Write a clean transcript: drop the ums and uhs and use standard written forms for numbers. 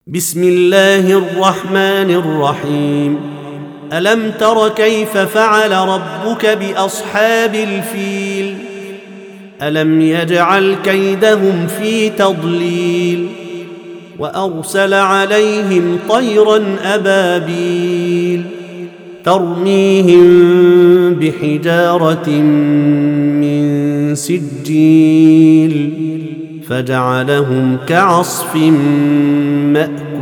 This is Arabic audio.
بسم الله الرحمن الرحيم. ألم تر كيف فعل ربك بأصحاب الفيل؟ ألم يجعل كيدهم في تضليل وأرسل عليهم طيرا أبابيل ترميهم بحجارة من سجيل فجعلهم كعصف مأكول.